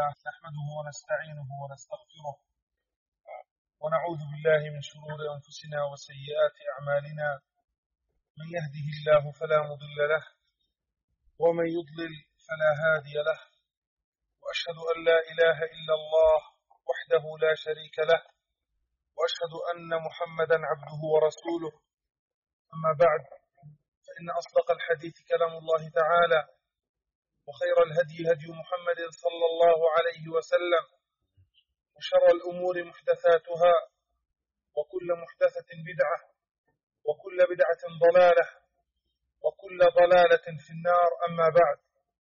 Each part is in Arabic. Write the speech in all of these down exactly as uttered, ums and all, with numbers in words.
لله نحمده ونستعينه ونستغفره ونعوذ بالله من شرور أنفسنا وسيئات أعمالنا من يهده الله فلا مضل له ومن يضلل فلا هادي له وأشهد أن لا إله إلا الله وحده لا شريك له وأشهد أن محمدا عبده ورسوله أما بعد فإن أصدق الحديث كلام الله تعالى وخير الهدي هدي محمد صلى الله عليه وسلم وشر الأمور محدثاتها وكل محدثة بدعة وكل بدعة ضلالة وكل ضلالة في النار. أما بعد،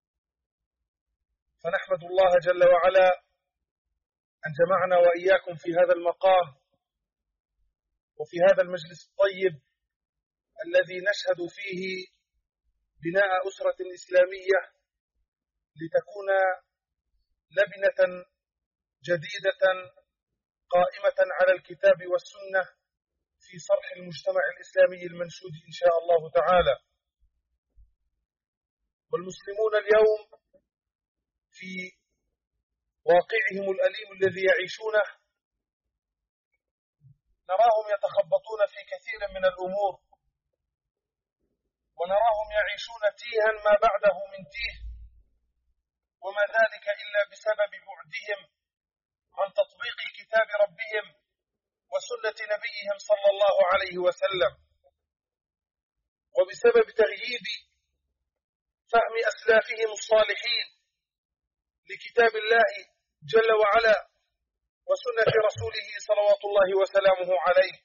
فنحمد الله جل وعلا أن جمعنا وإياكم في هذا المقام وفي هذا المجلس الطيب الذي نشهد فيه بناء أسرة إسلامية لتكون لبنة جديدة قائمة على الكتاب والسنة في صرح المجتمع الإسلامي المنشود إن شاء الله تعالى. والمسلمون اليوم في واقعهم الأليم الذي يعيشونه نراهم يتخبطون في كثير من الأمور، ونراهم يعيشون تيها ما بعده من تيه، وما ذلك إلا بسبب بعدهم عن تطبيق كتاب ربهم وسنة نبيهم صلى الله عليه وسلم، وبسبب تغييب فهم أسلافهم الصالحين لكتاب الله جل وعلا وسنة رسوله صلوات الله وسلامه عليه.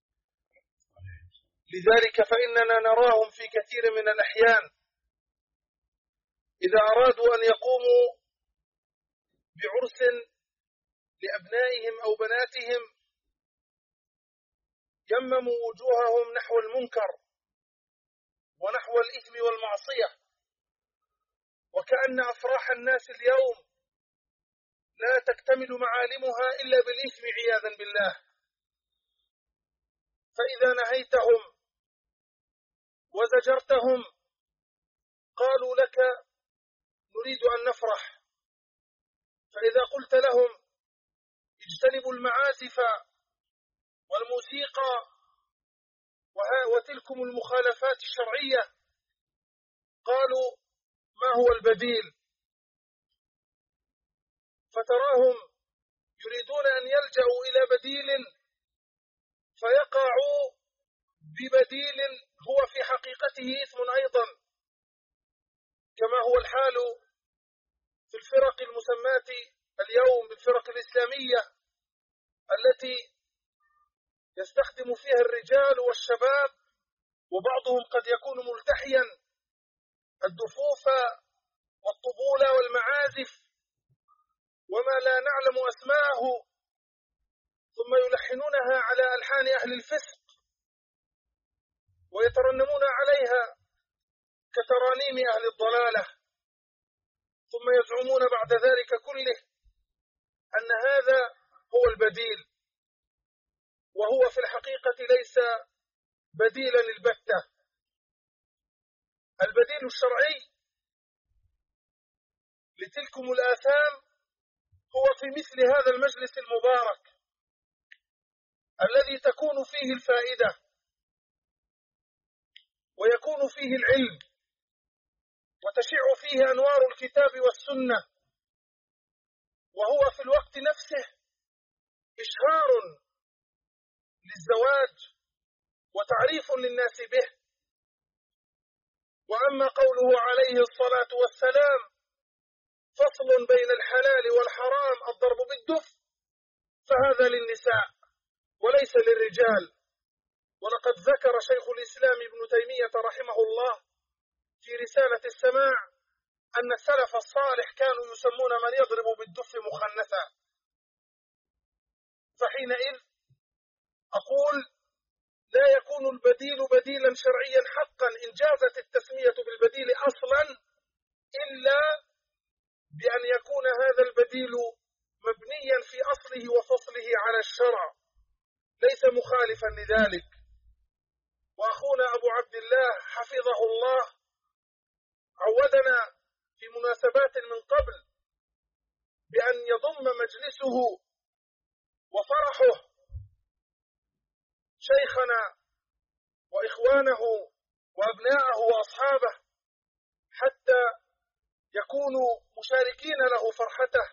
لذلك فإننا نراهم في كثير من الأحيان إذا أرادوا أن يقوموا بعرس لأبنائهم أو بناتهم يمموا وجوههم نحو المنكر ونحو الإثم والمعصية، وكأن أفراح الناس اليوم لا تكتمل معالمها إلا بالإثم عياذا بالله. فإذا نهيتهم وزجرتهم قالوا لك نريد أن نفرح، فإذا قلت لهم اجتنبوا المعازف والموسيقى وتلكم المخالفات الشرعية قالوا ما هو البديل؟ فتراهم يريدون أن يلجأوا إلى بديل فيقعوا ببديل هو في حقيقته إثم أيضا، كما هو الحال في الفرق المسماة اليوم بالفرق الإسلامية التي يستخدم فيها الرجال والشباب وبعضهم قد يكون ملتحيا الدفوف والطبول والمعازف وما لا نعلم أسماءه، ثم يلحنونها على ألحان أهل الفسق ويترنمون عليها كترانيم أهل الضلالة، ثم يزعمون بعد ذلك كله أن هذا هو البديل، وهو في الحقيقة ليس بديلا البتة. البديل الشرعي لتلكم الآثام هو في مثل هذا المجلس المبارك الذي تكون فيه الفائدة ويكون فيه العلم وتشع فيه أنوار الكتاب والسنة، وهو في الوقت نفسه إشهار للزواج وتعريف للناس به. وأما قوله عليه الصلاة والسلام فصل بين الحلال والحرام الضرب بالدف فهذا للنساء وليس للرجال. ولقد ذكر شيخ الإسلام ابن تيمية رحمه الله في رسالة السماع أن السلف الصالح كانوا يسمون من يضرب بالدف مخنثا. فحينئذ أقول لا يكون البديل بديلا شرعيا حقا إن جازت التسمية بالبديل أصلا إلا بأن يكون هذا البديل مبنيا في أصله وفصله على الشرع ليس مخالفا لذلك. وأخونا أبو عبد الله حفظه الله عودنا في مناسبات من قبل بأن يضم مجلسه وفرحه شيخنا وإخوانه وأبناءه وأصحابه حتى يكونوا مشاركين له فرحته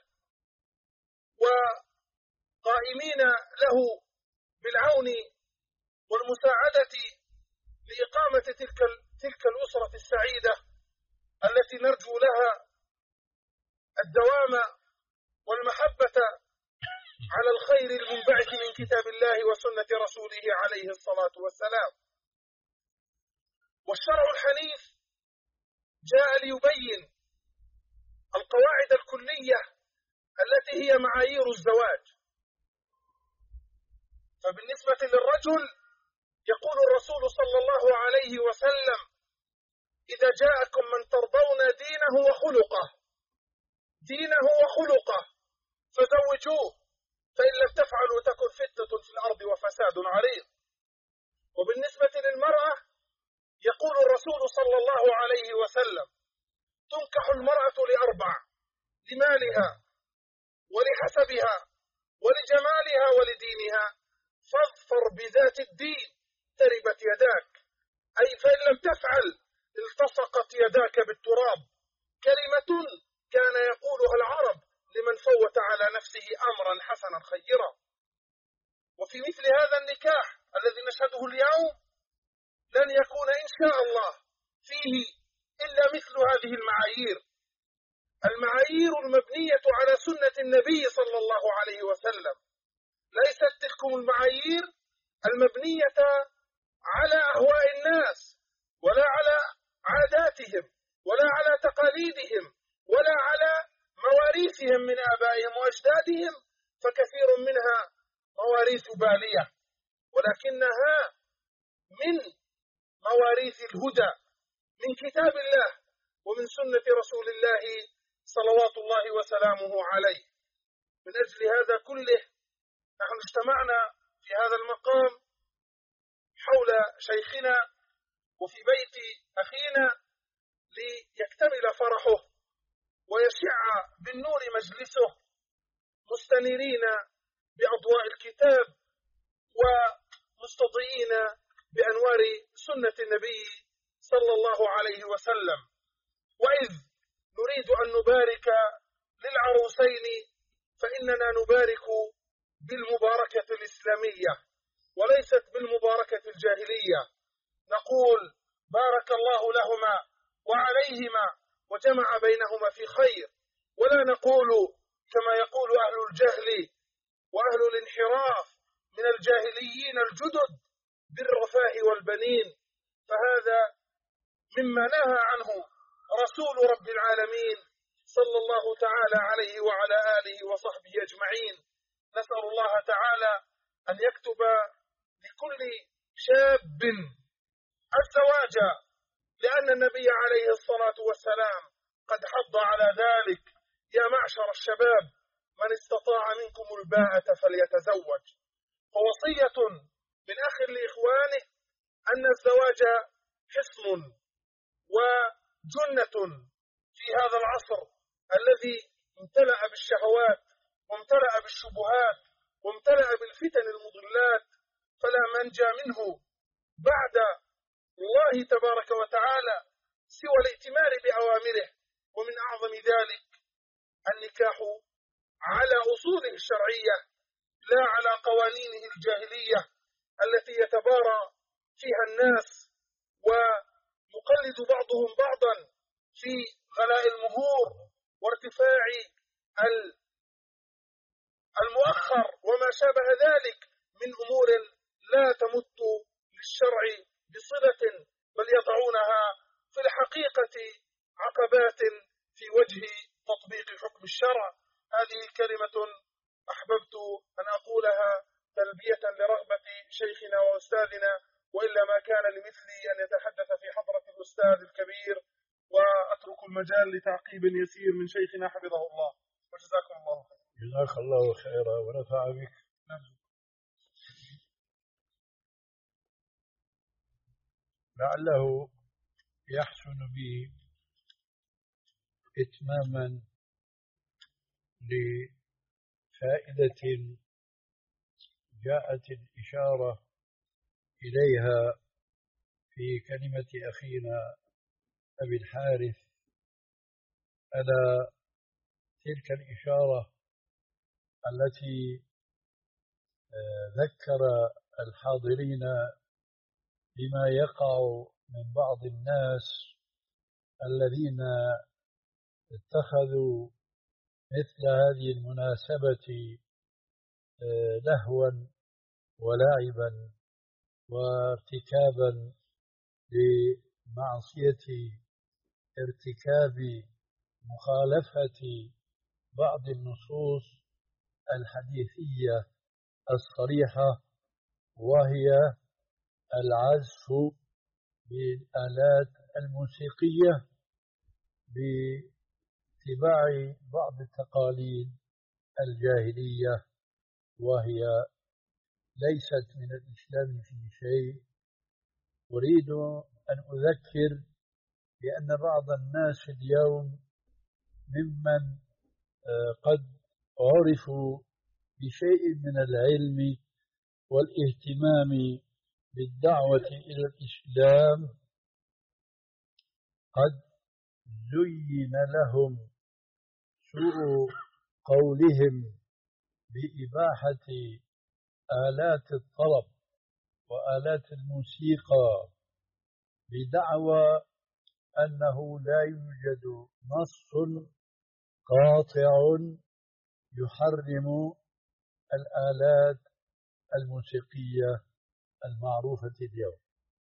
وقائمين له بالعون والمساعدة لإقامة تلك تلك الأسرة السعيدة التي نرجو لها الدوام والمحبة على الخير المنبعث من كتاب الله وسنة رسوله عليه الصلاة والسلام. والشرع الحنيف جاء ليبين القواعد الكلية التي هي معايير الزواج. فبالنسبة للرجل يقول الرسول صلى الله عليه وسلم: إذا جاءكم من ترضون دينه وخلقه دينه وخلقه فزوجوه، فإن لم تفعلوا تكن فتنة في الأرض وفساد عريض. وبالنسبة للمرأة يقول الرسول صلى الله عليه وسلم: تنكح المرأة لأربع: لمالها ولحسبها ولجمالها ولدينها، فاظفر بذات الدين تربت يداك. أي فإن لم تفعل التصقت يداك بالتراب، كلمة كان يقولها العرب لمن فوت على نفسه أمرا حسنا خيرا. وفي مثل هذا النكاح الذي نشهده اليوم لن يكون إن شاء الله فيه إلا مثل هذه المعايير، المعايير المبنية على سنة النبي صلى الله عليه وسلم، ليست تلكم المعايير المبنية على أهواء الناس ولا على عاداتهم ولا على تقاليدهم ولا على مواريثهم من آبائهم وأجدادهم، فكثير منها مواريث بالية، ولكنها من مواريث الهدى من كتاب الله ومن سنة رسول الله صلوات الله وسلامه عليه. من أجل هذا كله نحن اجتمعنا في هذا المقام حول شيخنا وفي بيت أخينا ليكتمل فرحه ويشع بالنور مجلسه، مستنيرين بأضواء الكتاب ومستضيئين بأنوار سنة النبي صلى الله عليه وسلم. وإذ نريد أن نبارك للعروسين فإننا نبارك بالمباركة الإسلامية وليست بالمباركة الجاهلية. نقول بارك الله لهما وعليهما وجمع بينهما في خير، ولا نقول كما يقول أهل الجهل وأهل الانحراف من الجاهليين الجدد بالرفاه والبنين، فهذا مما نهى عنه رسول رب العالمين صلى الله تعالى عليه وعلى آله وصحبه أجمعين. نسأل الله تعالى أن يكتب لكل شاب الزواج، لأن النبي عليه الصلاة والسلام قد حض على ذلك: يا معشر الشباب من استطاع منكم الباءة فليتزوج. فوصية من أخ لإخوانه أن الزواج حصن وجنة في هذا العصر الذي امتلأ بالشهوات وامتلأ بالشبهات وامتلأ بالفتن المضلات، فلا منجى منه بعد الله تبارك وتعالى سوى الائتمار بأوامره. ومن أعظم ذلك النكاح على أصوله الشرعية لا على قوانينه الجاهلية التي يتبارى فيها الناس ويقلد بعضهم بعضا في غلاء المهور وارتفاع المؤخر وما شابه ذلك من أمور لا تمت للشرع بصلة، بل يضعونها في الحقيقة عقبات في وجه تطبيق حكم الشرع. هذه كلمة أحببت أن أقولها تلبية لرغبة شيخنا وأستاذنا، وإلا ما كان لمثلي أن يتحدث في حضرة الأستاذ الكبير، وأترك المجال لتعقيب يسير من شيخنا حفظه الله، وجزاكم الله خير. جزاك الله خيرا ونفع بك. لعله يحسن بي إتماما فائدة جاءت الإشارة إليها في كلمة أخينا أبي الحارث، ألا تلك الإشارة التي ذكر الحاضرين بما يقع من بعض الناس الذين اتخذوا مثل هذه المناسبة لهوا ولعبا وارتكابا لمعصية ارتكاب مخالفة بعض النصوص الحديثية الصريحة، وهي العزف بالآلات الموسيقية باتباع بعض التقاليد الجاهلية، وهي ليست من الإسلام في شيء. أريد أن أذكر بأن بعض الناس اليوم ممن قد عرفوا بشيء من العلم والاهتمام بالدعوة إلى الإسلام قد زين لهم سوء قولهم بإباحة آلات الطرب وآلات الموسيقى بدعوى أنه لا يوجد نص قاطع يحرم الآلات الموسيقية المعروفة اليوم.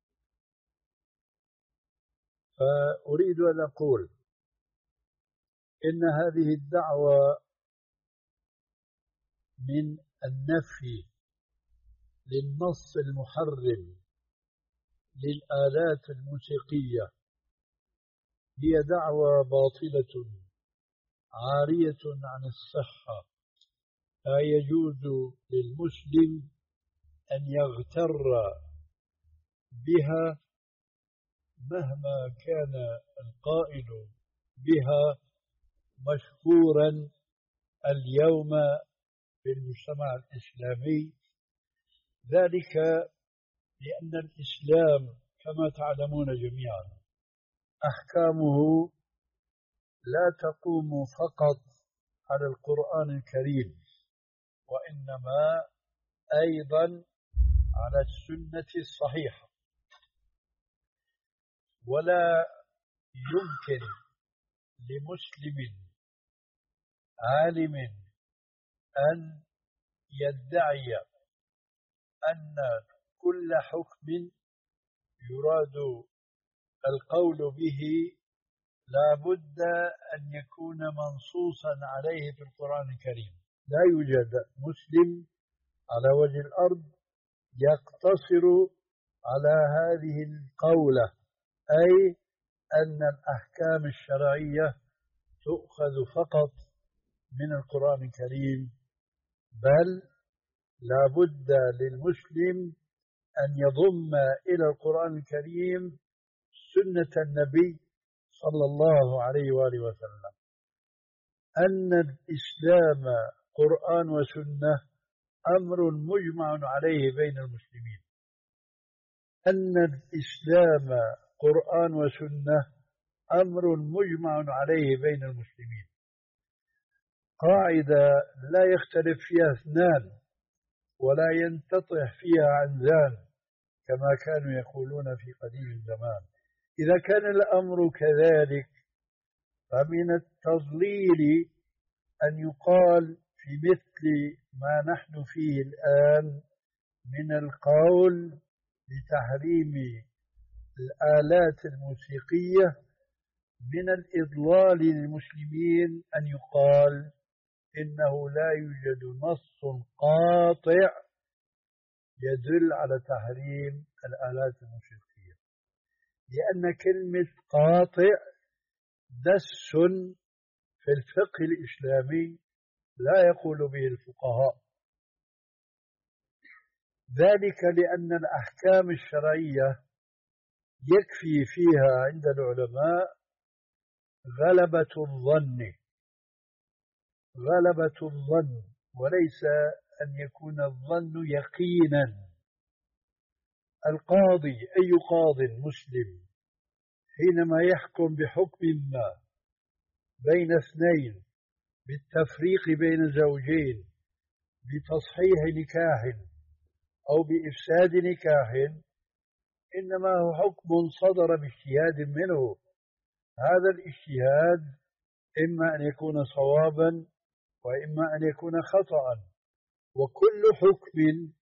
فأريد أن أقول إن هذه الدعوة من النفي للنص المحرم للآلات الموسيقية هي دعوة باطلة عارية عن الصحة. لا يجوز للمسلم أن يغتر بها مهما كان القائل بها مشهورا اليوم في المجتمع الإسلامي، ذلك لأن الإسلام كما تعلمون جميعا أحكامه لا تقوم فقط على القرآن الكريم، وإنما أيضا على السنة الصحيحة. ولا يمكن لمسلم عالم أن يدعي أن كل حكم يراد القول به لا بد أن يكون منصوصا عليه في القرآن الكريم. لا يوجد مسلم على وجه الأرض يقتصر على هذه القولة، أي أن الأحكام الشرعية تؤخذ فقط من القرآن الكريم، بل لا بد للمسلم أن يضم إلى القرآن الكريم سنة النبي صلى الله عليه وآله وسلم. أن الإسلام قرآن وسنة أمر مجمع عليه بين المسلمين. أن الإسلام قرآن وسنة أمر مجمع عليه بين المسلمين، قاعدة لا يختلف فيها اثنان ولا ينتطح فيها عنزان كما كانوا يقولون في قديم الزمان. إذا كان الأمر كذلك فمن التضليل أن يقال في مثل ما نحن فيه الآن من القول بتحريم الآلات الموسيقية، من الإضلال للمسلمين أن يقال إنه لا يوجد نص قاطع يدل على تحريم الآلات الموسيقية، لأن كلمة قاطع دس في الفقه الإسلامي لا يقول به الفقهاء، ذلك لأن الأحكام الشرعية يكفي فيها عند العلماء غلبة الظن غلبة الظن وليس أن يكون الظن يقينا. القاضي أي قاض مسلم حينما يحكم بحكم ما بين اثنين بالتفريق بين زوجين بتصحيح نكاح أو بإفساد نكاح إنما هو حكم صدر باجتهاد منه. هذا الاجتهاد إما أن يكون صوابا وإما أن يكون خطأ، وكل حكم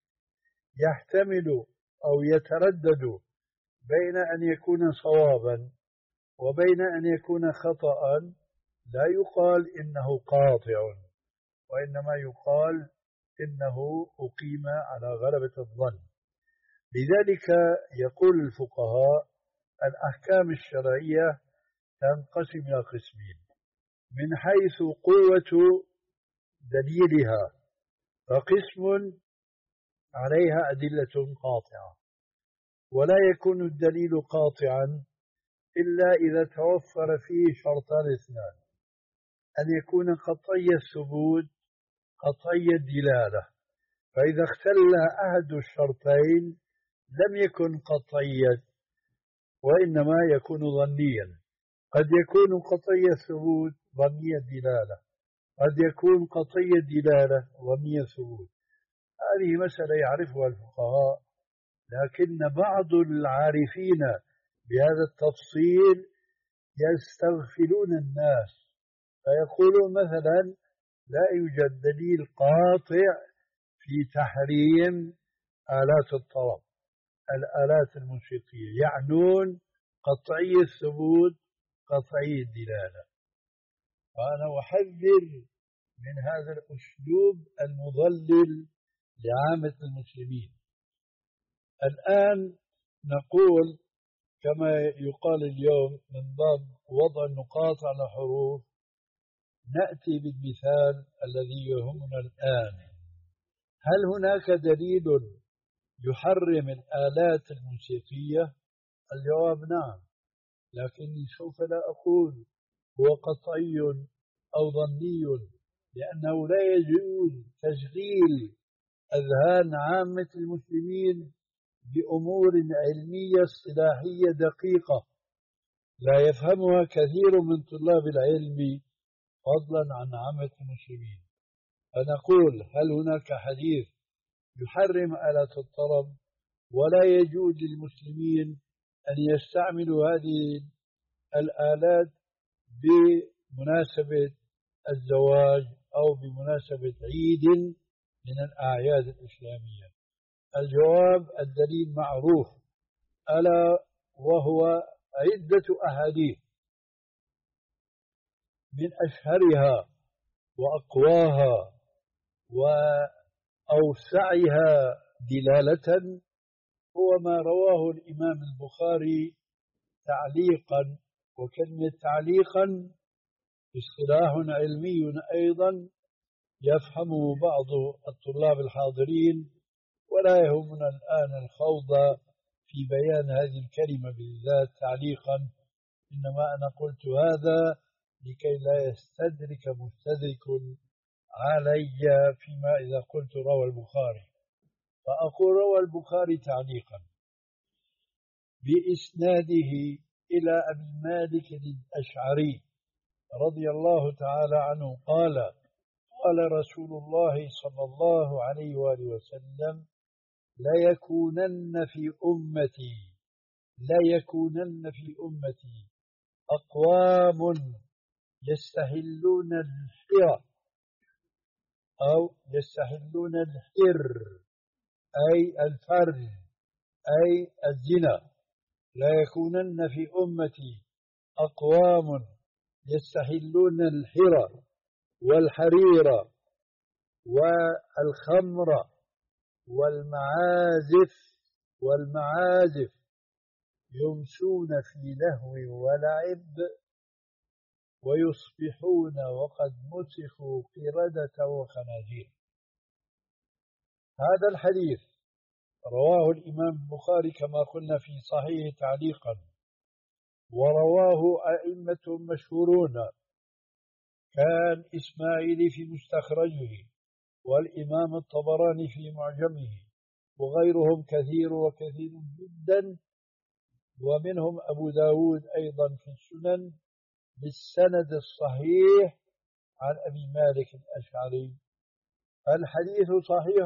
يحتمل أو يتردد بين أن يكون صوابا وبين أن يكون خطأ لا يقال إنه قاطع، وإنما يقال إنه أقيم على غلبة الظن. لذلك يقول الفقهاء الأحكام الشرعية تنقسم إلى قسمين: من حيث قوة دليلها، فقسم عليها أدلة قاطعة، ولا يكون الدليل قاطعا إلا إذا توفر فيه شرطان اثنان: أن يكون قطعي الثبوت قطعي الدلالة، فإذا اختل أحد الشرطين لم يكن قطعيا وإنما يكون ظنيا. قد يكون قطعي الثبوت ظني الدلالة، قد يكون قطعي الدلالة ظني الثبوت. هذه مسألة يعرفها الفقهاء، لكن بعض العارفين بهذا التفصيل يستغفلون الناس، فيقولون مثلا لا يوجد دليل قاطع في تحريم آلات الطرب، الآلات الموسيقية، يعنون قطعي الثبوت قطعي الدلالة. وأنا أحذر من هذا الأسلوب المضلل لعامة المسلمين. الآن نقول كما يقال اليوم من باب وضع النقاط على حروف، نأتي بالمثال الذي يهمنا الآن: هل هناك دليل يحرم الآلات الموسيقية؟ الجواب نعم، لكني سوف لا أقول هو قطعي أو ظني، لأنه لا يجوز تشغيل أذهان عامة المسلمين بأمور علمية اصطلاحية دقيقة لا يفهمها كثير من طلاب العلم فضلا عن عامة المسلمين. فنقول هل هناك حديث يحرم آلات الطرب ولا يجوز للمسلمين أن يستعملوا هذه الآلات بمناسبة الزواج أو بمناسبة عيد من الأعياد الإسلامية؟ الجواب الدليل معروف، ألا وهو عدة أحاديث من أشهرها وأقواها وأوسعها دلالة هو ما رواه الإمام البخاري تعليقا. وكلمة تعليقا اصطلاح علمي أيضا يفهمه بعض الطلاب الحاضرين، ولا يهمنا الآن الخوض في بيان هذه الكلمة بالذات تعليقا، إنما أنا قلت هذا لكي لا يستدرك مستدرك علي فيما إذا قلت روى البخاري، فأقول روى البخاري تعليقا بإسناده إلى أبي مالك الأشعري رضي الله تعالى عنه قال: قال رسول الله صلى الله عليه وآله وسلم: لا يكونن في أمتي لا يكونن في أمتي أقوام يستحلون الحر أو يستحلون الحر أي الفرج أي الزنا. لا يكونن في أمتي أقوام يستحلون الحر والحرير والخمر والمعازف والمعازف يمشون في لهو ولعب ويصبحون وقد مسخوا قردة وخنازير. هذا الحديث رواه الإمام البخاري كما قلنا في صحيح تعليقا، ورواه أئمة مشهورون كان إسماعيلي في مستخرجه والإمام الطبراني في معجمه، وغيرهم كثير وكثير جدا، ومنهم أبو داود أيضا في السنن بالسند الصحيح عن أبي مالك الأشعري. الحديث صحيح،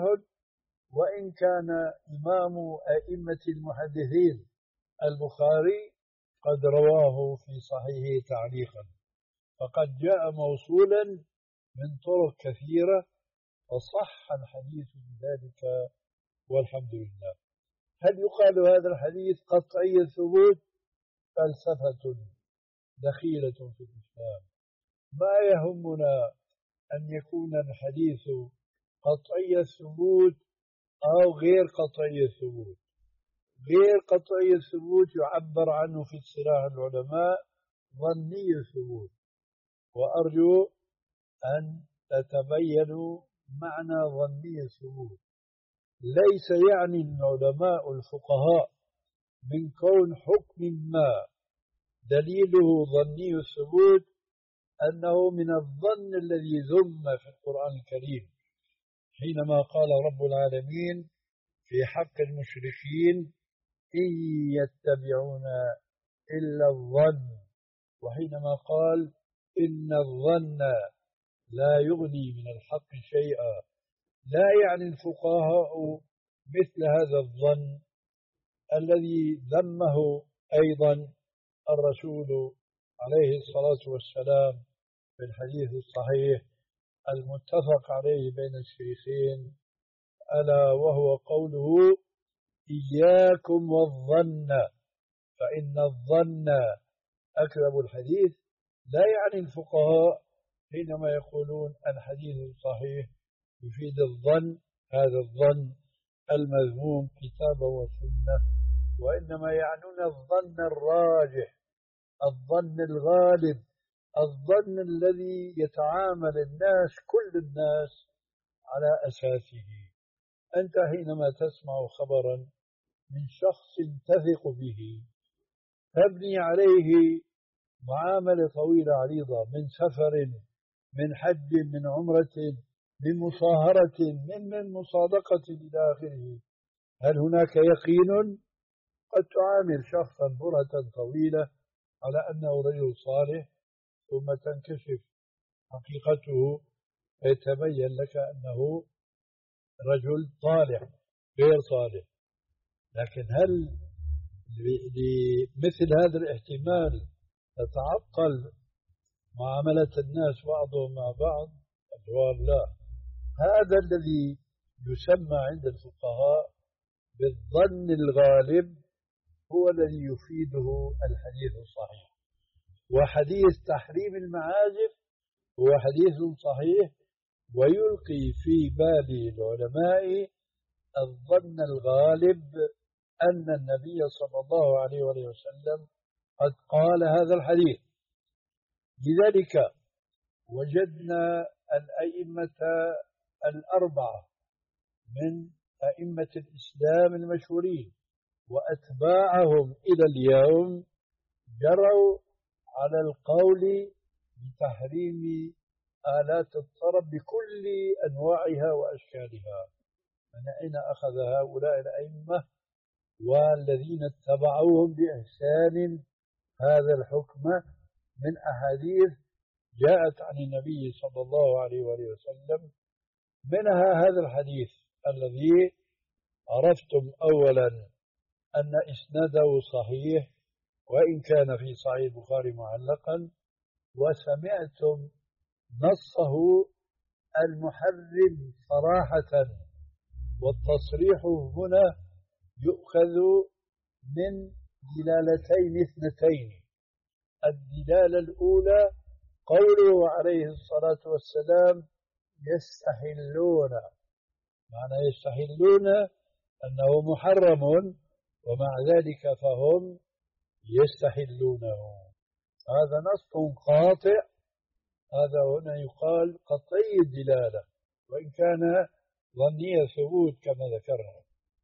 وإن كان إمام أئمة المحدثين البخاري قد رواه في صحيحه تعليقا، فقد جاء موصولا من طرق كثيرة وصح الحديث بذلك، والحمد لله. هل يقال هذا الحديث قطعي الثبوت؟ فلسفة دخيلة في الإسلام. ما يهمنا أن يكون الحديث قطعي الثبوت أو غير قطعي الثبوت. غير قطعي الثبوت يعبر عنه في اصطلاح العلماء ظني الثبوت، وأرجو أن تتبينوا معنى ظني الثبوت. ليس يعني العلماء الفقهاء من كون حكم ما دليله ظني الثبوت أنه من الظن الذي ذم في القرآن الكريم، حينما قال رب العالمين في حق المشركين إن يتبعون إلا الظن، وحينما قال إن الظن لا يغني من الحق شيئا. لا يعني الفقهاء مثل هذا الظن الذي ذمه أيضا الرسول عليه الصلاة والسلام في الحديث الصحيح المتفق عليه بين الشيخين، ألا وهو قوله إياكم والظن فإن الظن أكذب الحديث. لا يعني الفقهاء حينما يقولون الحديث الصحيح يفيد الظن هذا الظن المذموم كتابا وسنة، وإنما يعنون الظن الراجح، الظن الغالب، الظن الذي يتعامل الناس كل الناس على أساسه. أنت حينما تسمع خبرا من شخص تثق به تبني عليه معاملة طويلة عريضة من سفر، من حج، من عمرة، من مصاهرة، من من مصادقة إلى آخره. هل هناك يقين؟ قد تعامل شخصا برهة طويلة على أنه رجل صالح، ثم تنكشف حقيقته فيتبين لك أنه رجل طالح غير صالح. لكن هل لمثل هذا الاحتمال تتعطل معاملة الناس بعضهم مع بعض؟ الجواب لا. هذا الذي يسمى عند الفقهاء بالظن الغالب هو الذي يفيده الحديث الصحيح. وحديث تحريم المعازف هو حديث صحيح ويلقي في بال العلماء الظن الغالب أن النبي صلى الله عليه وسلم قد قال هذا الحديث. لذلك وجدنا الأئمة الأربعة من أئمة الإسلام المشهورين وأتباعهم إلى اليوم جروا على القول بتحريم آلات الطرب بكل أنواعها وأشكالها. من أين أخذ هؤلاء الأئمة والذين اتبعوهم بإحسان هذا الحكم؟ من أحاديث جاءت عن النبي صلى الله عليه وسلم، منها هذا الحديث الذي عرفتم أولا أن إسناده صحيح وإن كان في صحيح البخاري معلقا، وسمعتم نصه المحرم صراحة. والتصريح هنا يؤخذ من دلالتين اثنتين. الدلالة الأولى قوله عليه الصلاة والسلام يستحلون، معنى يستحلون أنه محرم ومع ذلك فهم يستحلونه. هذا نص قاطع، هذا هنا يقال قطعي الدلالة وإن كان ظني الثبوت كما ذكرنا.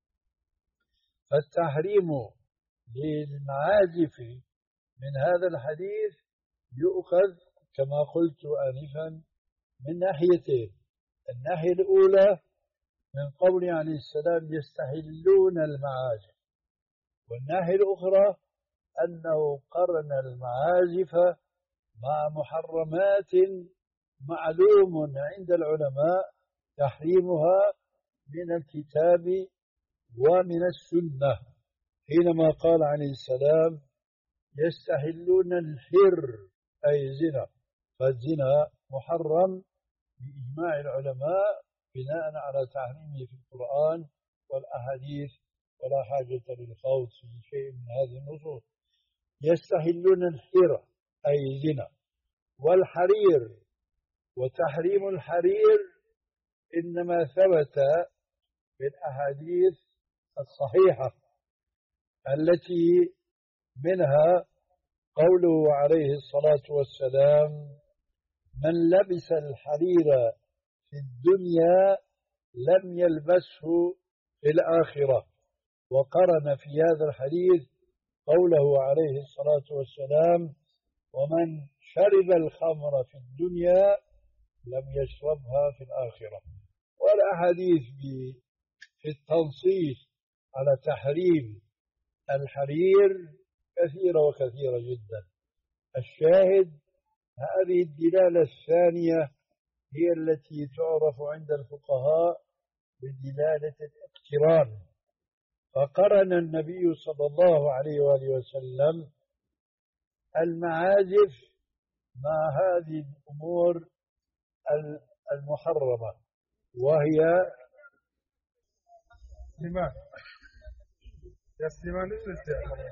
فالتحريم للمعازف من هذا الحديث يؤخذ كما قلت آنفا من ناحيتين. الناحية الأولى من قوله عليه السلام يستحلون المعازف، والناحية الأخرى أنه قرن المعازف مع محرمات معلوم عند العلماء تحريمها من الكتاب ومن السنة، حينما قال عليه السلام يستحلون الحر أي الزنا، فالزنا محرم بإجماع العلماء بناء على تحريمه في القرآن والأحاديث، ولا حاجة للخوض في شيء من هذه النصوص. يستحلون الحر أي الزنا، والحرير، وتحريم الحرير إنما ثبت في الأحاديث الصحيحة التي منها قوله عليه الصلاة والسلام من لبس الحرير في الدنيا لم يلبسه في الآخرة، وقرن في هذا الحديث قوله عليه الصلاة والسلام ومن شرب الخمر في الدنيا لم يشربها في الآخرة. والأحاديث في التنصيص على تحريم الحرير كثيرة وكثيرة جدا. الشاهد هذه الدلالة الثانية هي التي تعرف عند الفقهاء بدلالة الاقتران، فقرن النبي صلى الله عليه وآله وسلم المعازف مع هذه الأمور المحرمة، وهي سليمان يا سليمان اجلس يا أخي.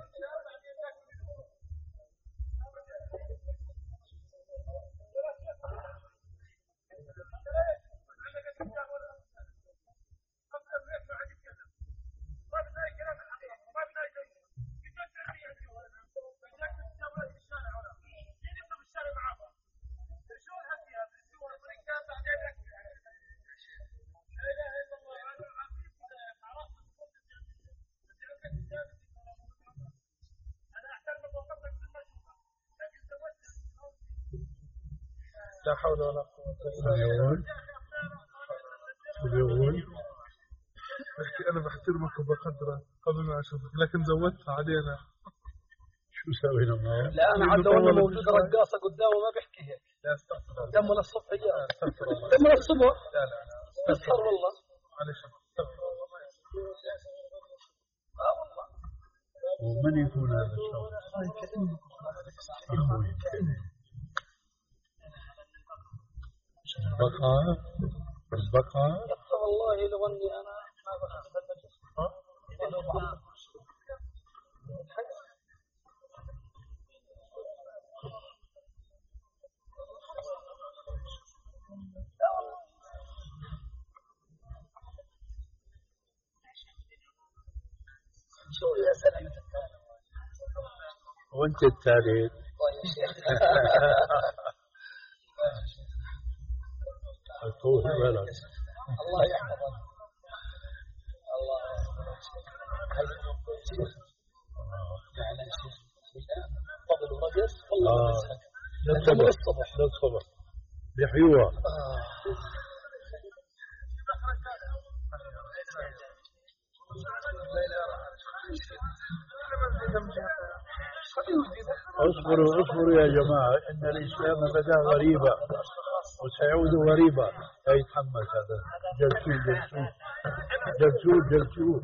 لا حول ولا قوة إلا بالله. أنا بحترمك وبقدرك قبل ما أشوفك، لكن زودتها علينا. شو سوينا معه؟ لا أنا عاد والله موجود رقاصة قدامه ما بيحكي هيك. لا استغفر الله. دمنا الصبح يا استغفر الله. دمنا الصبح. لا لا لا. استغفر والله. معلش استغفر الله. آه والله. ومن يكون هذا الشخص؟ أخوي. البقعة البقعة والله لو اني انا ما بخاف شو يا سلام وانت الثالث. طول بالك. الله يحفظك. الله يعني فضل ورقص والله للصبح للصبح للصبح بحيوة. اصبروا اصبروا يا جماعة، إن الإسلام بدأ غريبا وسيعود غريبا. فيتحمس هذا. جلسوا جلسوا جلسوا جلسوا.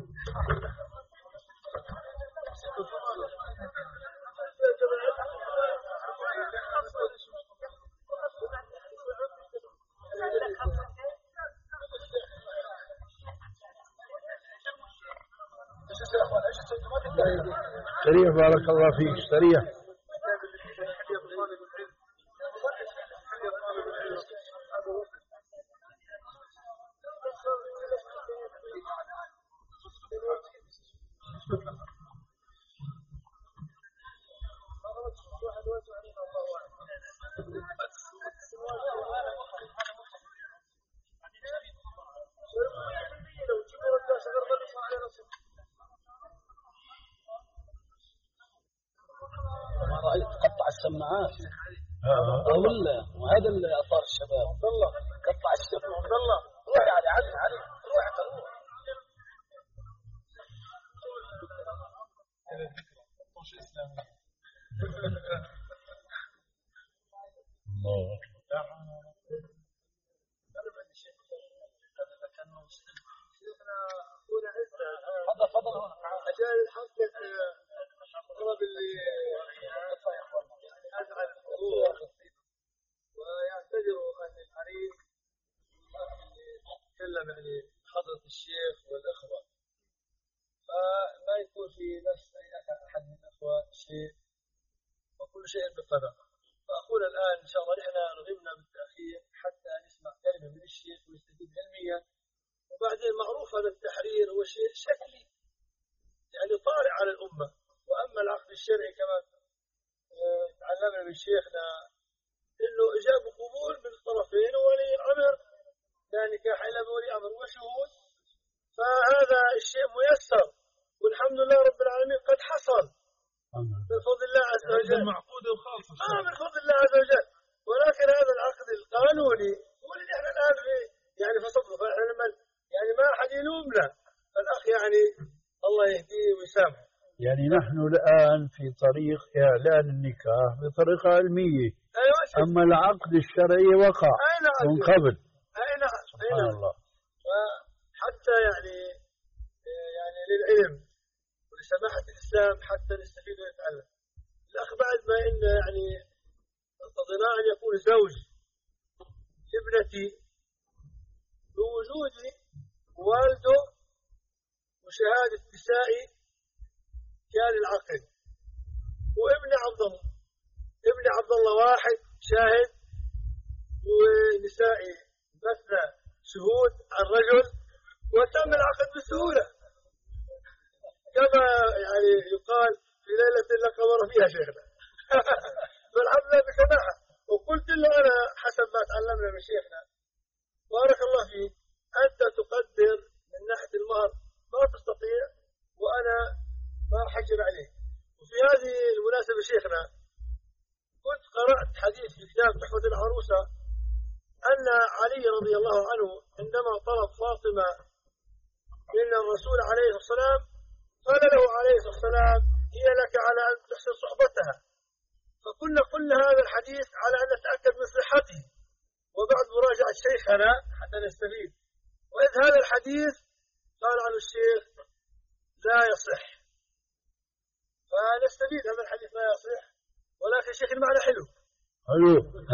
سريع بارك الله فيك سريع. قطع السماعات آه. ولا وهذا اللي اثار الشباب والله قطع الشيخ عبد الله روح علي علي علي روح روح مش إسلامي. الله تفضل تفضل هنا عشان الحلقة الطلب اللي أزعل الحضور ويعتذروا أهل الحريم اللي تكلم يعني حضرة الشيخ والأخوة فما يكون في نفس أي أحد من الأخوة شيء وكل شيء بقدر. فأقول الآن إن شاء الله نحن رغبنا بالتأخير حتى نسمع كلمة من الشيخ ونستفيد علميا، وبعدين معروف هذا التحرير هو شيء شكلي يعني طارئ على الأمة. وأما العقد الشرعي كما تعلمنا من شيخنا إنه إجاب قبول من الطرفين وولي الأمر لا نكاح إلا بولي أمر وشهود، فهذا الشيء ميسر والحمد لله رب العالمين قد حصل من فضل الله عز وجل معقود وخالص آه من فضل الله عز وجل. ولكن هذا العقد القانوني هو اللي احنا الآن في يعني في صدره، فاحنا يعني ما أحد يلومنا. الأخ يعني الله يهديه ويسامحه. يعني نحن الآن في طريق إعلان النكاح بطريقة علمية. أيوة. أما العقد الشرعي وقع من قبل. أي نعم. سبحان الله. حتى يعني يعني للعلم ولسماحة الإسلام حتى نستفيد ونتعلم. الأخ بعد ما إن يعني انتظرنا أن يكون زوج لابنتي بوجود والده وشهادة نسائي كان العقد، وابن عبد الله ابن عبد الله واحد شاهد ونسائي مثنى شهود الرجل وتم العقد بسهولة كما يعني يقال في ليلة لا قمر فيها شيخنا. فالحمد لله بسماحة. وقلت له أنا حسب ما تعلمنا من شيخنا بارك الله فيك أنت تقدر من ناحية المهر ما تستطيع وأنا ما أحجر عليك. وفي هذه المناسبة شيخنا كنت قرأت حديث في كتاب تحفة العروسة أن علي رضي الله عنه عندما طلب فاطمة من الرسول عليه الصلاة والسلام قال له عليه الصلاة والسلام هي لك على أن تحسن صحبتها. فكنا قلنا هذا الحديث على أن نتأكد من صحته وبعد مراجعة شيخنا حتى نستفيد. وإذ هذا الحديث قال عنه الشيخ لا يصح، فنستفيد هذا الحديث لا يصح، ولكن شيخ المعنى حلو حلو.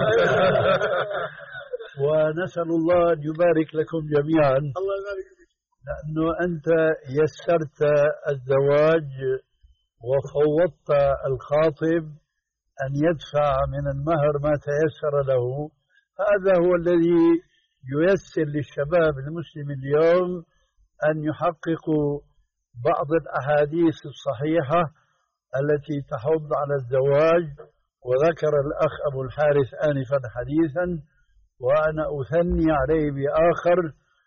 ونسأل الله أن يبارك لكم جميعا. الله يبارك فيك. لأنه أنت يسرت الزواج وفوضت الخاطب أن يدفع من المهر ما تيسر له. هذا هو الذي ييسر للشباب المسلم اليوم أن يحققوا بعض الأحاديث الصحيحة التي تحض على الزواج. وذكر الأخ أبو الحارث آنفا حديثا وأنا أثني عليه بآخر،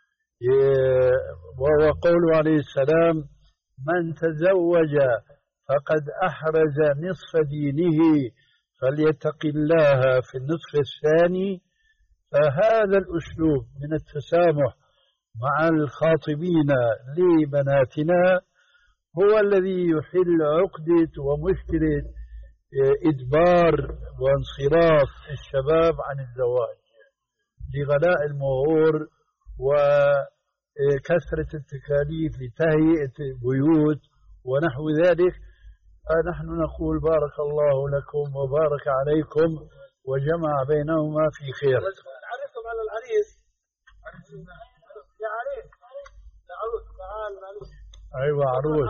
وهو قوله عليه السلام من تزوج فقد أحرز نصف دينه فليتق الله في النصف الثاني. فهذا الأسلوب من التسامح مع الخاطبين لبناتنا هو الذي يحل عقدة ومشكلة إدبار وانصراف الشباب عن الزواج لغلاء المهور وكثرة التكاليف لتهيئة البيوت ونحو ذلك. فنحن نقول بارك الله لكم وبارك عليكم وجمع بينهما في خير. عرفتم على العريس يا عريس يا عروس تعال معلوش. أيوة عروس.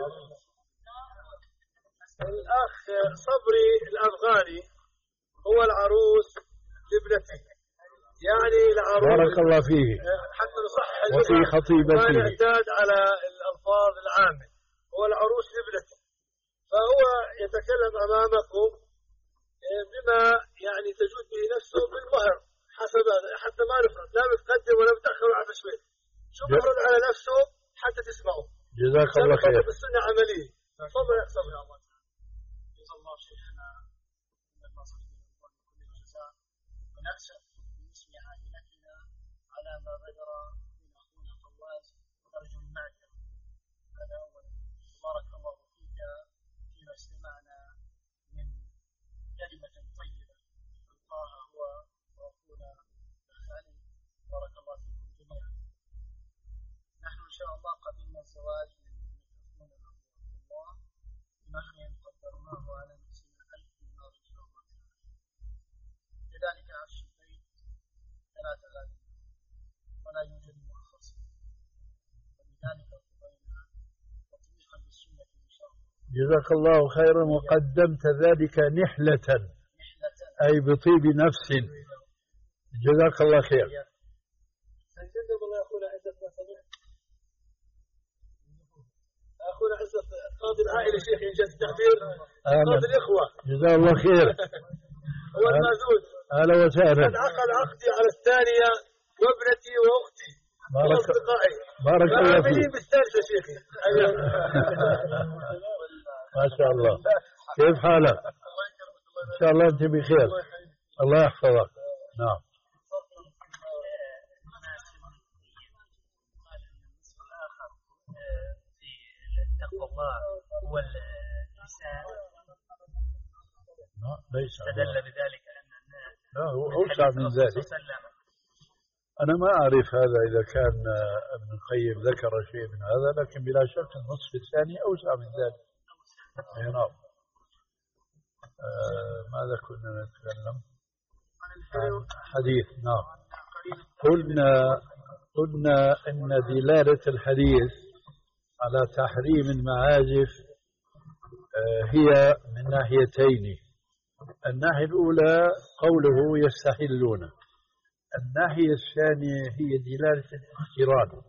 الأخ صبري الأفغاني هو العروس لابنتي يعني العروس بارك الله فيه حتى نصحح وفي خطيبته ما نعتاد على الألفاظ العامة. هو العروس لابنتي فهو يتكلم أمامكم بما يعني تجود به نفسه بالمهر حسب هذا حتى ما نفرض لا بتقدم ولا بتأخر على شوي شو بفرض على نفسه حتى تسمعه. جزاك الله خير. بالسنة عملية. تفضل يا صبري. جزا الله شيخنا من الناصر من كل الجزاء ونأسف باسم عائلتنا ما بدر من أخونا فواز نرجو المعذرة. هذا أولا. بارك الله فيك فيما استمعنا من كلمة طيبة ألقاها هو وأخونا الخالي. بارك الله فيكم جميعا. نحن إن شاء الله قبلنا الزواج من ابنة أخونا أبو عبد الله بمهر قدرناه على نفسنا ألف دينار إن شاء الله تعالى. كذلك عرش البيت ثلاثة آلاف ولا يوجد مؤخر سنة، ولذلك قضينا تطبيقا للسنة إن شاء الله. جزاك الله خيرا. وقدمت ذلك نحلة أي بطيب نفس. جزاك الله خير. سنجدد الله أخونا عزت ما سمعت. أخونا عزت قاضي العائلة شيخ إنجاز التعبير. قاضي الإخوة. جزاه الله خير. هو المازود. أهلا وسهلا. قد عقد عقدي على الثانية وابنتي وأختي وأصدقائي. بارك الله فيك. بالثالثة شيخي. ما شاء الله. كيف حالك؟ إن شاء الله أنت بخير. الله يحفظك. نعم. تقوى الله هو الإحسان. ليس استدل بذلك أن الناس لا هو أوسع من ذلك. أنا ما أعرف هذا إذا كان ابن القيم ذكر شيء من هذا، لكن بلا شك النصف الثاني أوسع من ذلك. نعم. آه ماذا كنا نتكلم؟ عن حديث. نعم. قلنا قلنا أن دلالة الحديث على تحريم المعازف آه هي من ناحيتين. الناحية الأولى قوله يستحلون، الناحية الثانية هي دلالة الاقتران.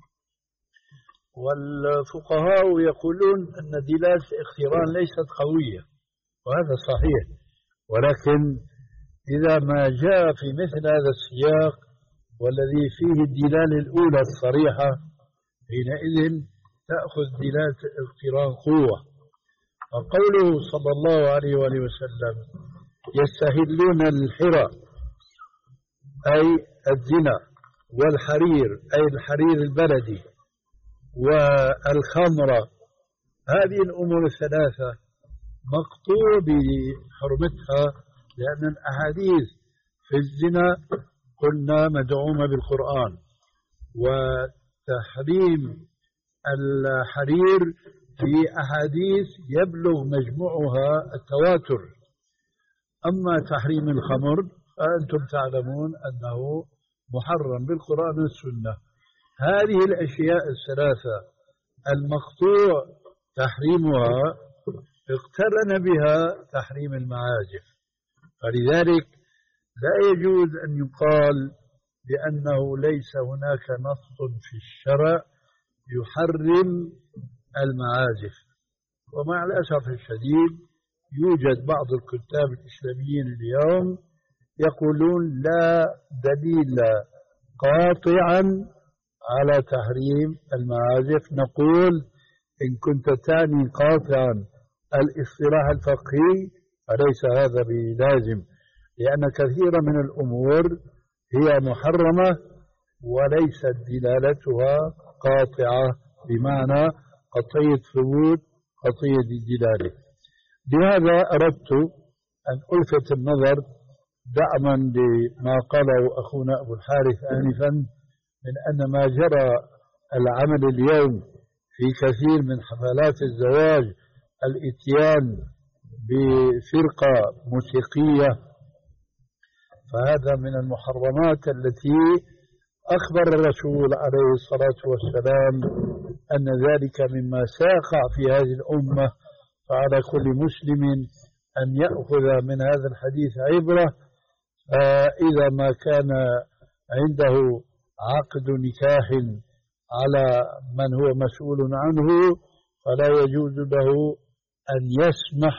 والفقهاء يقولون أن دلالة الاقتران ليست قوية، وهذا صحيح، ولكن إذا ما جاء في مثل هذا السياق والذي فيه الدلالة الأولى الصريحة حينئذ تأخذ دلالة الاقتران قوة. وقوله صلى الله عليه وآله وسلم يستهلون الحرى أي الزنا، والحرير أي الحرير البلدي، والخمرة، هذه الأمور الثلاثة مقطوع بحرمتها، لأن الأحاديث في الزنا قلنا مدعومة بالقرآن، وتحريم الحرير في أحاديث يبلغ مجموعها التواتر. أما تحريم الخمر فأنتم تعلمون أنه محرم بالقرآن والسنة. هذه الأشياء الثلاثة المقطوع تحريمها اقترن بها تحريم المعازف، فلذلك لا يجوز أن يقال بأنه ليس هناك نص في الشرع يحرم المعازف. ومع الأسف الشديد يوجد بعض الكتاب الإسلاميين اليوم يقولون لا دليل قاطعا على تحريم المعازف. نقول إن كنت تعني قاطعا الاصطلاح الفقهي فليس هذا بلازم، لأن كثيرا من الأمور هي محرمة وليست دلالتها قاطعة بمعنى قطعية ثبوت قطعية دلالة. بهذا أردت أن ألفت النظر دعما لما قاله أخونا أبو الحارث آنفا من أن ما جرى العمل اليوم في كثير من حفلات الزواج الاتيان بفرقة موسيقية، فهذا من المحرمات التي أخبر الرسول عليه الصلاة والسلام أن ذلك مما ساقع في هذه الأمة، فعلى كل مسلم أن يأخذ من هذا الحديث عبرة. إذا ما كان عنده عقد نكاح على من هو مسؤول عنه فلا يجوز له أن يسمح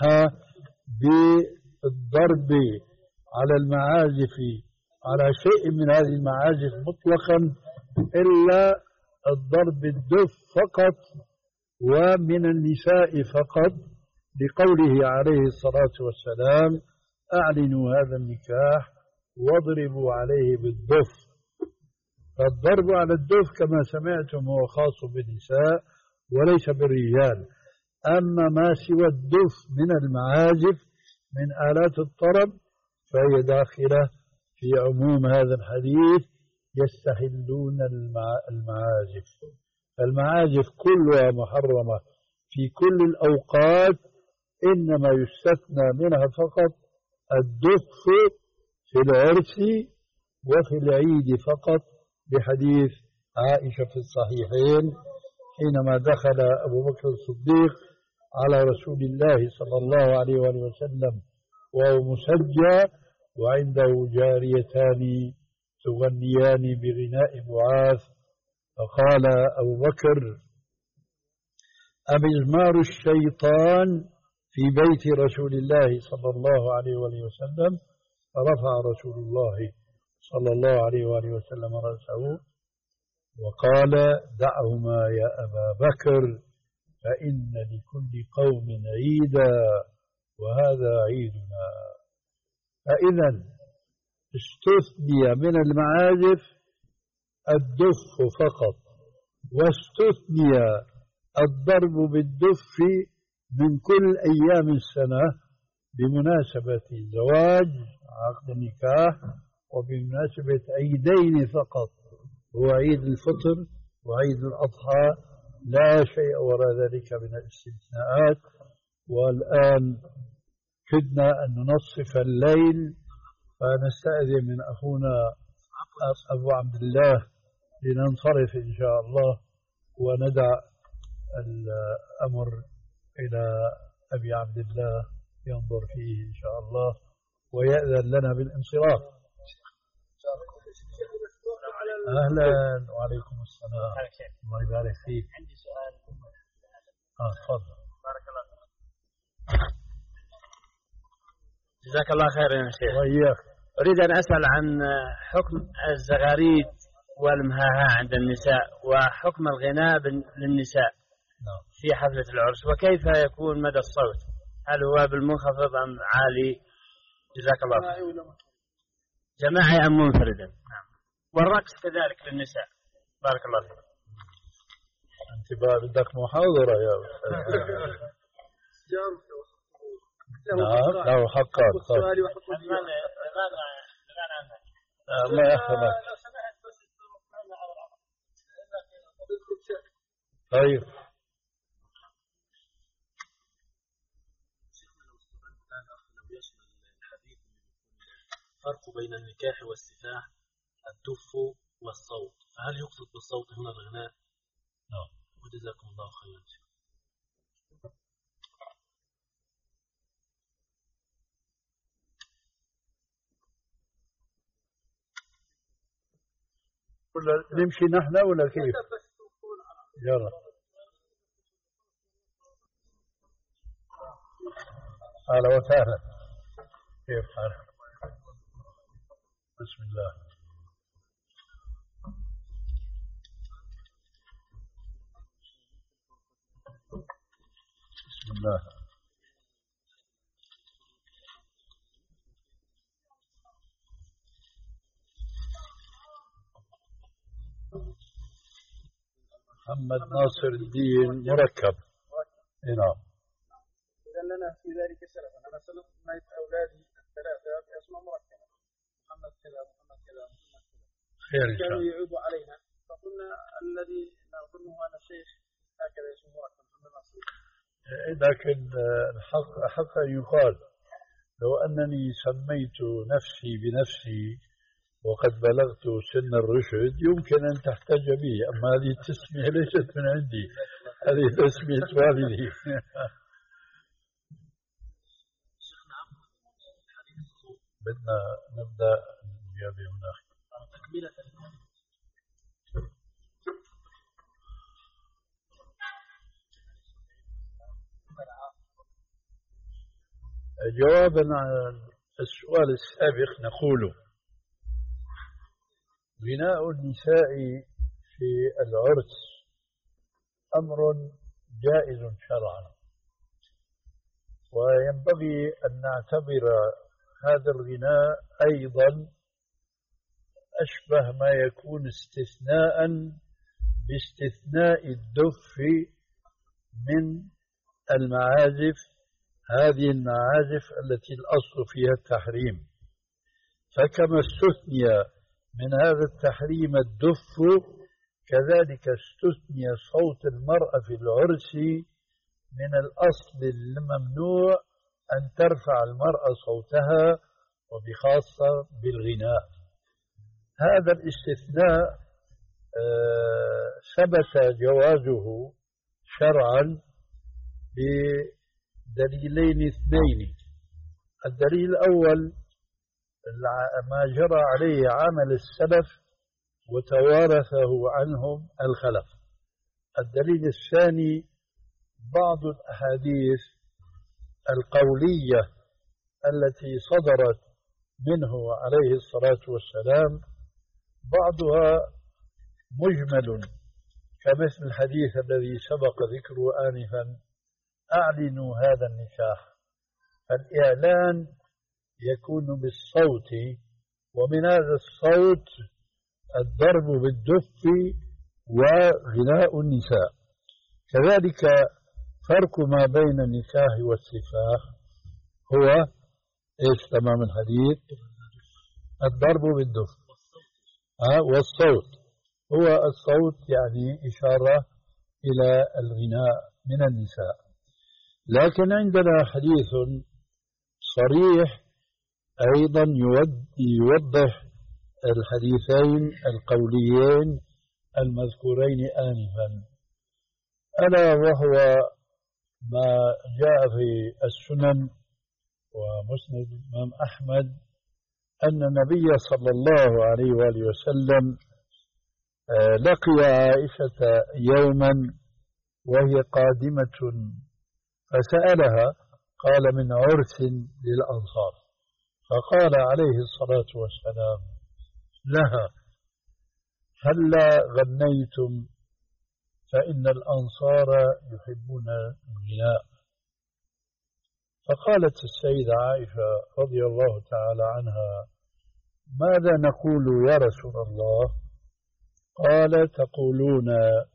بالضرب على المعازف على شيء من هذه المعازف مطلقا إلا الضرب بالدف فقط ومن النساء فقط، لقوله عليه الصلاة والسلام أعلنوا هذا النكاح واضربوا عليه بالدف. فالضرب على الدف كما سمعتم هو خاص بالنساء وليس بالرجال. أما ما سوى الدف من المعازف من آلات الطرب فهي داخلة في عموم هذا الحديث، يستحلون المعازف. المعازف كلها محرمة في كل الأوقات، إنما يستثنى منها فقط الدف في العرس وفي العيد فقط، بحديث عائشة في الصحيحين حينما دخل أبو بكر الصديق على رسول الله صلى الله عليه وآله وسلم وهو مسجى وعنده جاريتان تغنيان بغناء بعاث، فقال أبو بكر: أمزمار الشيطان في بيت رسول الله صلى الله عليه وآله وسلم؟ فرفع رسول الله صلى الله عليه وآله وسلم رأسه وقال: دعهما يا أبا بكر فإن لكل قوم عيدا وهذا عيدنا. فإذا استثني من المعازف الدف فقط، واستثني الضرب بالدف من كل أيام السنة بمناسبة زواج عقد النكاح وبمناسبة عيدين فقط، هو عيد الفطر وعيد الأضحى، لا شيء وراء ذلك من الاستثناءات. والآن كدنا أن ننصف الليل، فنستأذن من أخونا أبو عبد الله لننصرف إن شاء الله، وندع الأمر إلى أبي عبد الله ينظر فيه إن شاء الله ويأذن لنا بالانصراف. أهلا وعليكم السلام. الله يبارك فيك. عندي سؤال. آه تفضل. بارك الله فيك. جزاك الله خيرا يا شيخ. وإياك. أريد أن أسأل عن حكم الزغاريد والمهاها عند النساء وحكم الغناء للنساء في حفلة العرس، وكيف يكون مدى الصوت؟ هل هو بالمنخفض أم عالي؟ جزاك الله خير. جماعي أم منفردا؟ نعم. والرقص كذلك للنساء. بارك الله فيك. أنت بقى بدك محاضرة يا أستاذ. نعم له حقا. الله يحفظك. طيب الفرق بين النكاح والسفاح الدف والصوت، فهل يقصد بالصوت هنا الغناء؟ نعم. وجزاكم الله خيرا. ولا نمشي نحن ولا كيف؟ يلا. أهلا وسهلا. كيف حالك؟ بسم الله. بسم الله. محمد ناصر الدين مركب. نعم. إذا لنا في ذلك سلف. أنا سلف سميت أولادي الثلاثة بأسماء مركبة، محمد كذا محمد كذا محمد كذا. خير إن شاء الله. كانوا يعيبوا علينا فقلنا الذي نظنه أنا الشيخ هكذا اسمه مركب محمد ناصر. لكن الحق حق أن يقال لو أنني سميت نفسي بنفسي وقد بلغت سن الرشد يمكن أن تحتج بي، أما هذه التسمية ليست من عندي، هذه تسمية والدي. بدنا نبدأ الإجابة هناك. جوابا عن السؤال السابق نقول: غناء النساء في العرس أمر جائز شرعا، وينبغي أن نعتبر هذا الغناء أيضا أشبه ما يكون استثناء باستثناء الدف من المعازف، هذه المعازف التي الأصل فيها التحريم. فكما استثني من هذا التحريم الدف، كذلك استثني صوت المرأة في العرس من الأصل الممنوع أن ترفع المرأة صوتها، وبخاصة بالغناء. هذا الاستثناء ثبت جوازه شرعا بدليلين اثنين. الدليل الأول ما جرى عليه عمل السلف وتوارثه عنهم الخلف. الدليل الثاني بعض الأحاديث القولية التي صدرت منه عليه الصلاة والسلام، بعضها مجمل كمثل الحديث الذي سبق ذكره آنفا: أعلنوا هذا النكاح. فالإعلان يكون بالصوت، ومن هذا الصوت الضرب بالدف وغناء النساء. كذلك فرق ما بين النكاح والسفاح هو إيش تمام الحديث؟ الضرب بالدف ها والصوت. هو الصوت يعني إشارة إلى الغناء من النساء. لكن عندنا حديث صريح أيضا يوضح الحديثين القوليين المذكورين آنفا، ألا وهو ما جاء في السنن ومسند الإمام أحمد أن النبي صلى الله عليه وآله وسلم لقي عائشة يوما وهي قادمة فسألها، قال: من عرس للأنصار. فقال عليه الصلاة والسلام لها: هلا غنيتم فإن الأنصار يحبون الغناء. فقالت السيدة عائشة رضي الله تعالى عنها: ماذا نقول يا رسول الله؟ قال: تقولون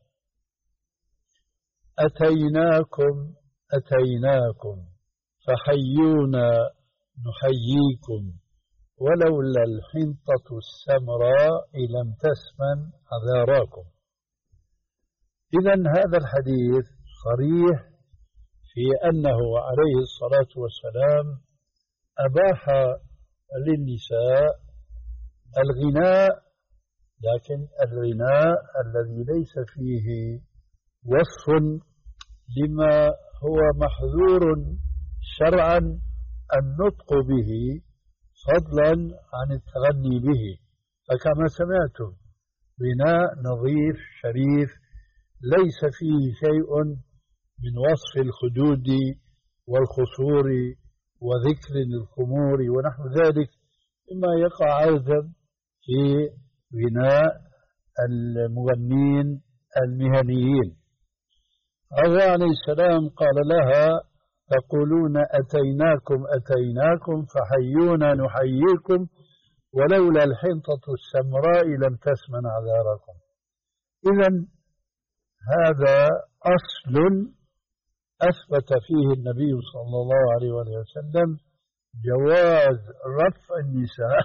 أتيناكم أتيناكم فحيونا نحييكم، ولولا الحنطة السمراء لم تسمن عذاراكم. إذن هذا الحديث صريح في أنه عليه الصلاة والسلام أباح للنساء الغناء، لكن الغناء الذي ليس فيه وصف لما هو محظور شرعا النطق به فضلا عن التغني به. فكما سمعتم غناء نظيف شريف ليس فيه شيء من وصف الخدود والخصور وذكر الخمور ونحو ذلك مما يقع عادة في غناء المغنين المهنيين. الله عليه السلام قال لها: تقولون أتيناكم أتيناكم فحيونا نحييكم، ولولا الحنطة السمراء لم تسمن عذاركم. إذن هذا أصل أثبت فيه النبي صلى الله عليه وسلم جواز رفع النساء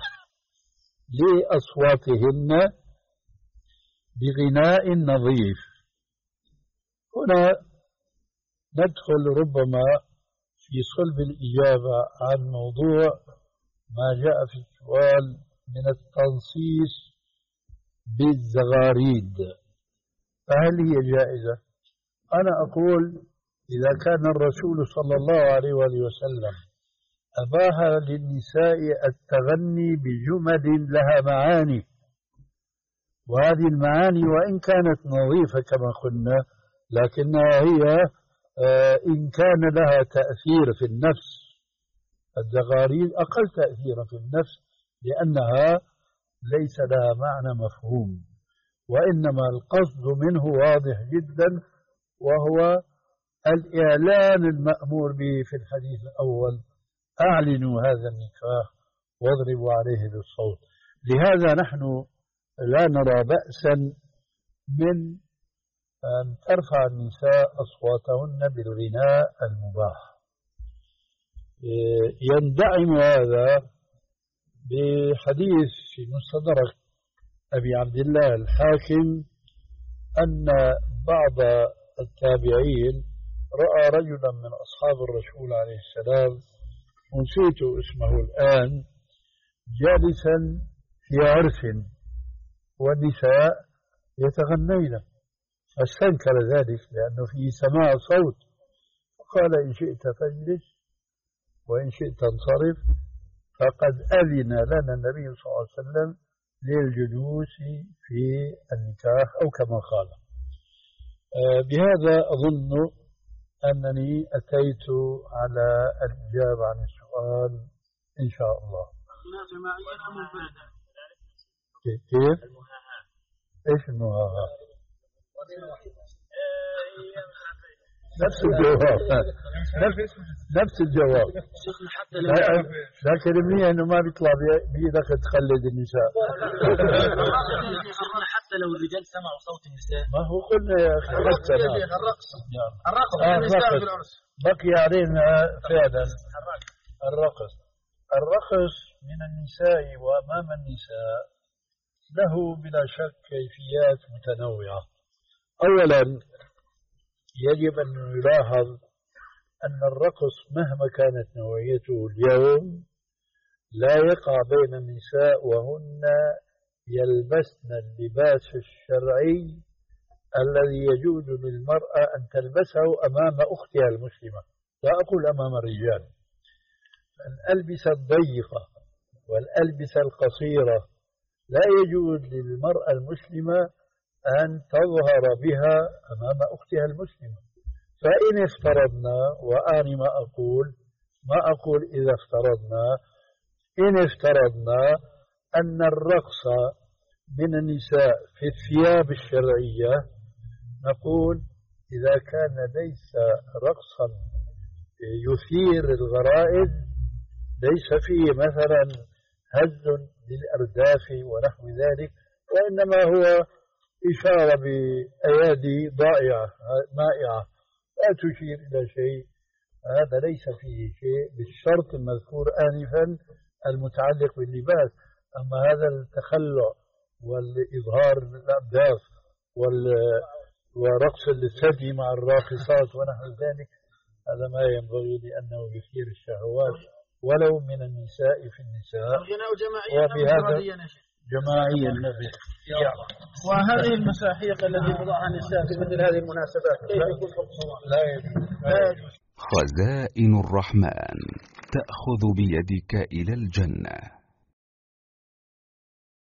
لأصواتهن بغناء نظيف. هنا ندخل ربما في صلب الإجابة عن موضوع ما جاء في السؤال من التنصيص بالزغاريد، فهل هي جائزة؟ أنا أقول إذا كان الرسول صلى الله عليه وسلم أباح للنساء التغني بجمل لها معاني، وهذه المعاني وإن كانت نظيفة كما قلنا لكنها هي إن كان لها تأثير في النفس، الزغاريد أقل تأثير في النفس لأنها ليس لها معنى مفهوم، وإنما القصد منه واضح جدا، وهو الإعلان المأمور به في الحديث الأول: أعلنوا هذا النكاح واضربوا عليه بالصوت. لهذا نحن لا نرى بأسا من أن ترفع النساء أصواتهن بالغناء المباح. يندعم هذا بحديث في مستدرك أبي عبد الله الحاكم أن بعض التابعين رأى رجلا من أصحاب الرسول عليه السلام، نسيت اسمه الآن، جالسا في عرس والنساء يتغنين، فاستنكر ذلك لأنه فيه سماع صوت، فقال إن شئت فاجلس وإن شئت انصرف، فقد أذن لنا النبي صلى الله عليه وسلم للجلوس في النكاح أو كما قال. بهذا أظن أنني أتيت على الإجابة عن السؤال إن شاء الله. كيف؟ إيش المهاها؟ نفس الجواب نفس الجواب لكن منيح انه ما بيطلع بايدك تخلد النساء. حتى لو الرجال سمعوا صوت النساء ما هو قلنا يا اخي حتى الرقص الرقص بقي علينا فعلا الرقص. الرقص من النساء وامام النساء له بلا شك كيفيات متنوعه. اولا يجب أن يلاحظ أن الرقص مهما كانت نوعيته اليوم لا يقع بين النساء وهن يلبسن اللباس الشرعي الذي يجوز للمرأة أن تلبسه أمام أختها المسلمة، لا أقول أمام الرجال. الألبسة الضيقة والألبسة القصيرة لا يجوز للمرأة المسلمة أن تظهر بها أمام أختها المسلمة. فإن افترضنا، وأنا ما أقول ما أقول إذا افترضنا، إن افترضنا أن الرقص من النساء في الثياب الشرعية، نقول إذا كان ليس رقصا يثير الغرائز، ليس فيه مثلا هز للأرداف ونحو ذلك، وإنما هو إشارة بأيادي ضائعة مائعة لا تشير إلى شيء، هذا ليس فيه شيء بالشرط المذكور آنفا المتعلق باللباس. أما هذا التخلع والإظهار الأرداف ورقص الثدي مع الراقصات ونحو ذلك، هذا ما ينبغي لأنه يثير الشهوات ولو من النساء في النساء، وبهذا جماعيا النبي. وهذه المساحيق التي وضعها النساء في مثل هذه المناسبات كيف يكون حكمها؟ لا يجوز. خزائن الرحمن تأخذ بيدك إلى الجنة.